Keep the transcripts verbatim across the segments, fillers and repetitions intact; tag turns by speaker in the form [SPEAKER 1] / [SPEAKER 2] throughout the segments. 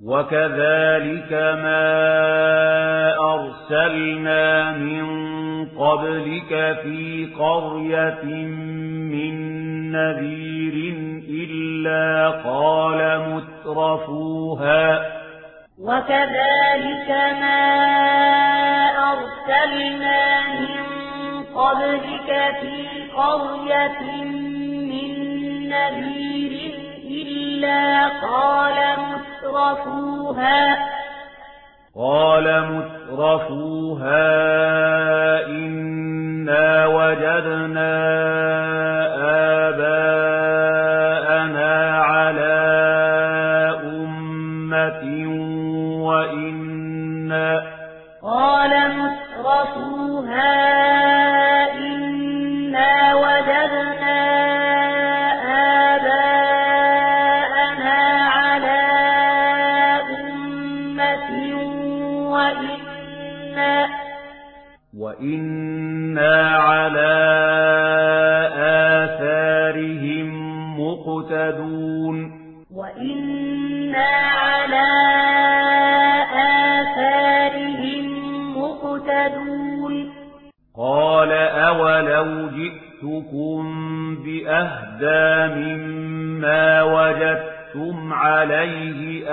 [SPEAKER 1] وكذلك ما أرسلنا من قبلك في قرية من نذير إلا قال مترفوها
[SPEAKER 2] وكذلك ما أرسلنا من قبلك في قرية من نذير إلا قال مترفوها
[SPEAKER 1] قال مترفوها إنا وجدنا آباءنا على أمة وإنا
[SPEAKER 2] قال مترفوها إنا وجدنا آباءنا على أمة وإنا
[SPEAKER 1] وإنا على آثارهم مقتدون
[SPEAKER 2] وإنا على آثارهم مقتدون
[SPEAKER 1] قال أولو جئتكم بأهدى مما وجدتم عليه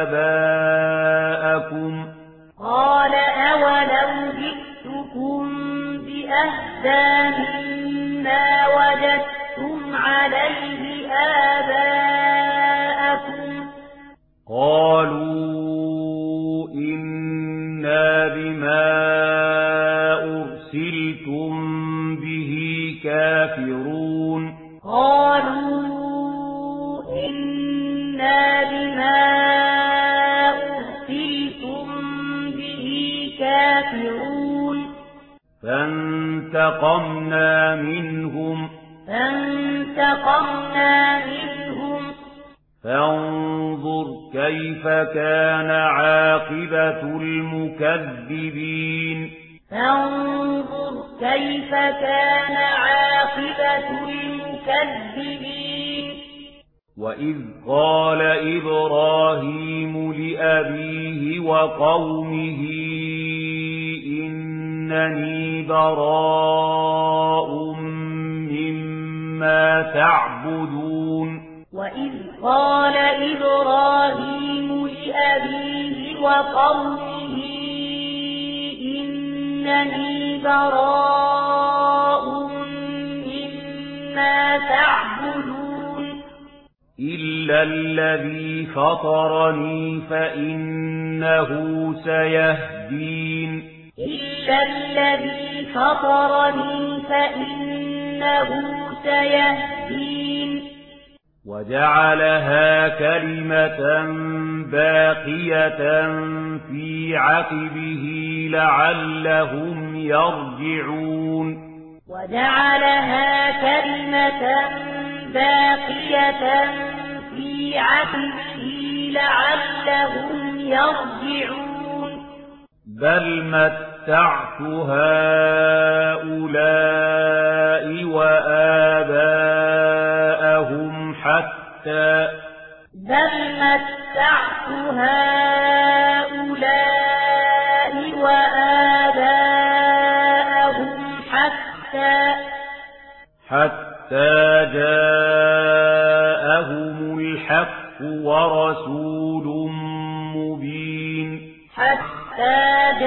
[SPEAKER 1] آباءكم
[SPEAKER 2] قال أولو جئتكم بأهدى مما وجدتم عليه آباءكم
[SPEAKER 1] قالوا إنا بما أرسلتم به كافرون
[SPEAKER 2] قالوا إنا بما أرسلتم به كافرون
[SPEAKER 1] فانتقمنا منهم
[SPEAKER 2] فانتقمنا منهم
[SPEAKER 1] فانظر كيف كان عاقبة المكذبين
[SPEAKER 2] فانظر كيف كان عاقبة المكذبين
[SPEAKER 1] وإذ قال إبراهيم لأبيه وقومه إنني براء مما تعبدون
[SPEAKER 2] وإذ قال إبراهيم لأبيه وقومه إنني براء مما تعبدون
[SPEAKER 1] إلا الذي فطرني فإنه سيهدين
[SPEAKER 2] إلا الذي فطرني فإنه سيهدين
[SPEAKER 1] وجعلها كلمة باقية في عقبه لعلهم يرجعون
[SPEAKER 2] وجعلها كلمة باقية في عقبه لعلهم يرجعون
[SPEAKER 1] بل متعت هؤلاء وآباءهم حتى
[SPEAKER 2] بل متعت هؤلاء وآباءهم حتى
[SPEAKER 1] حتى جاءهم الحق ورسول مبين
[SPEAKER 2] حتى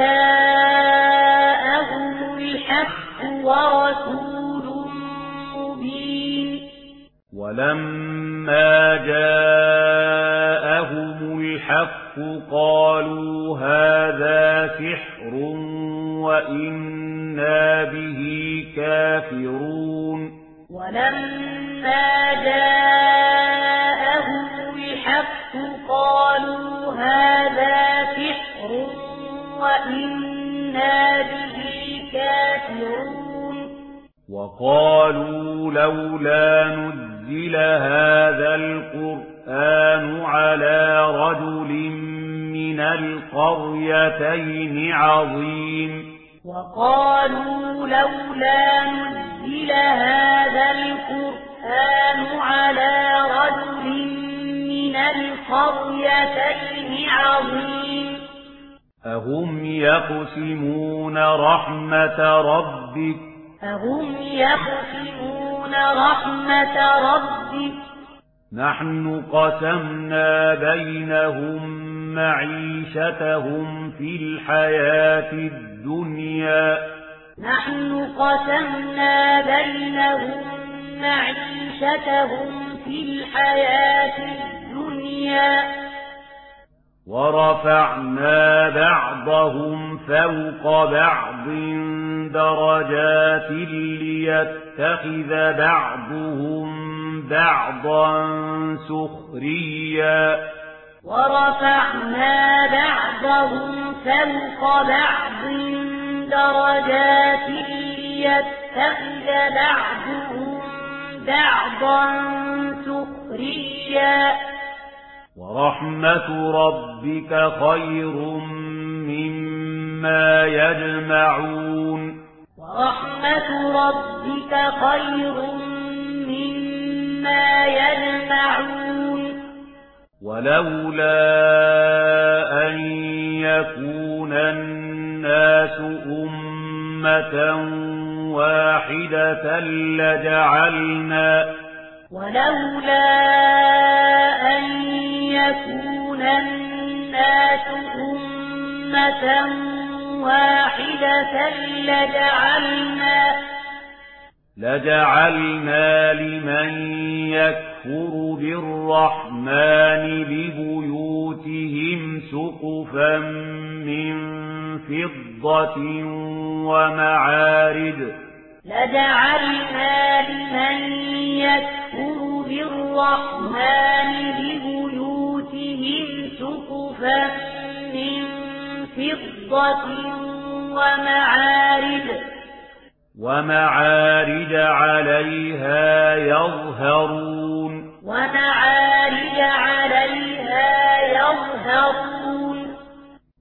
[SPEAKER 2] جاءهم الحق ورسول مبين
[SPEAKER 1] ولما جاءهم الحق قالوا هذا سحر وإنا به كافرون
[SPEAKER 2] ولما جاءهم الحق قالوا هذا سحر وإنا به كافرون
[SPEAKER 1] وقالوا لولا نزل هذا القرآن على رجل من القريتين عظيم
[SPEAKER 2] وقالوا لولا نزل هذا القرآن على رجل من القريتين عظيم.
[SPEAKER 1] أهم يقسمون رحمة ربك
[SPEAKER 2] أهم يقسمون رحمة ربك
[SPEAKER 1] نحن قسمنا بينهم معيشتهم في الحياة الدنيا
[SPEAKER 2] نحن قسمنا بينهم معيشتهم في الحياة الدنيا
[SPEAKER 1] ورفعنا بعضهم فوق بعض درجات ليتخذ بعضهم بعضا سخريا
[SPEAKER 2] ورفعنا بعضهم فوق بعض درجات ليتخذ بعضهم بعضا سخريا
[SPEAKER 1] ورحمة ربك خير مما يجمعون
[SPEAKER 2] ورحمة ربك خير مما يجمعون
[SPEAKER 1] ولولا أن يكون الناس أمة واحدة لجعلنا
[SPEAKER 2] ولولا أن يكون الناس أمة واحدة لجعلنا
[SPEAKER 1] لجعلنا لمن يكفر بالرحمن لبيوتهم سقفا من فضة ومعارج
[SPEAKER 2] لجعلنا لمن يكفر بالرحمن لبيوتهم سقفا من فضة ومعارج
[SPEAKER 1] ومعارج عليها يظهرون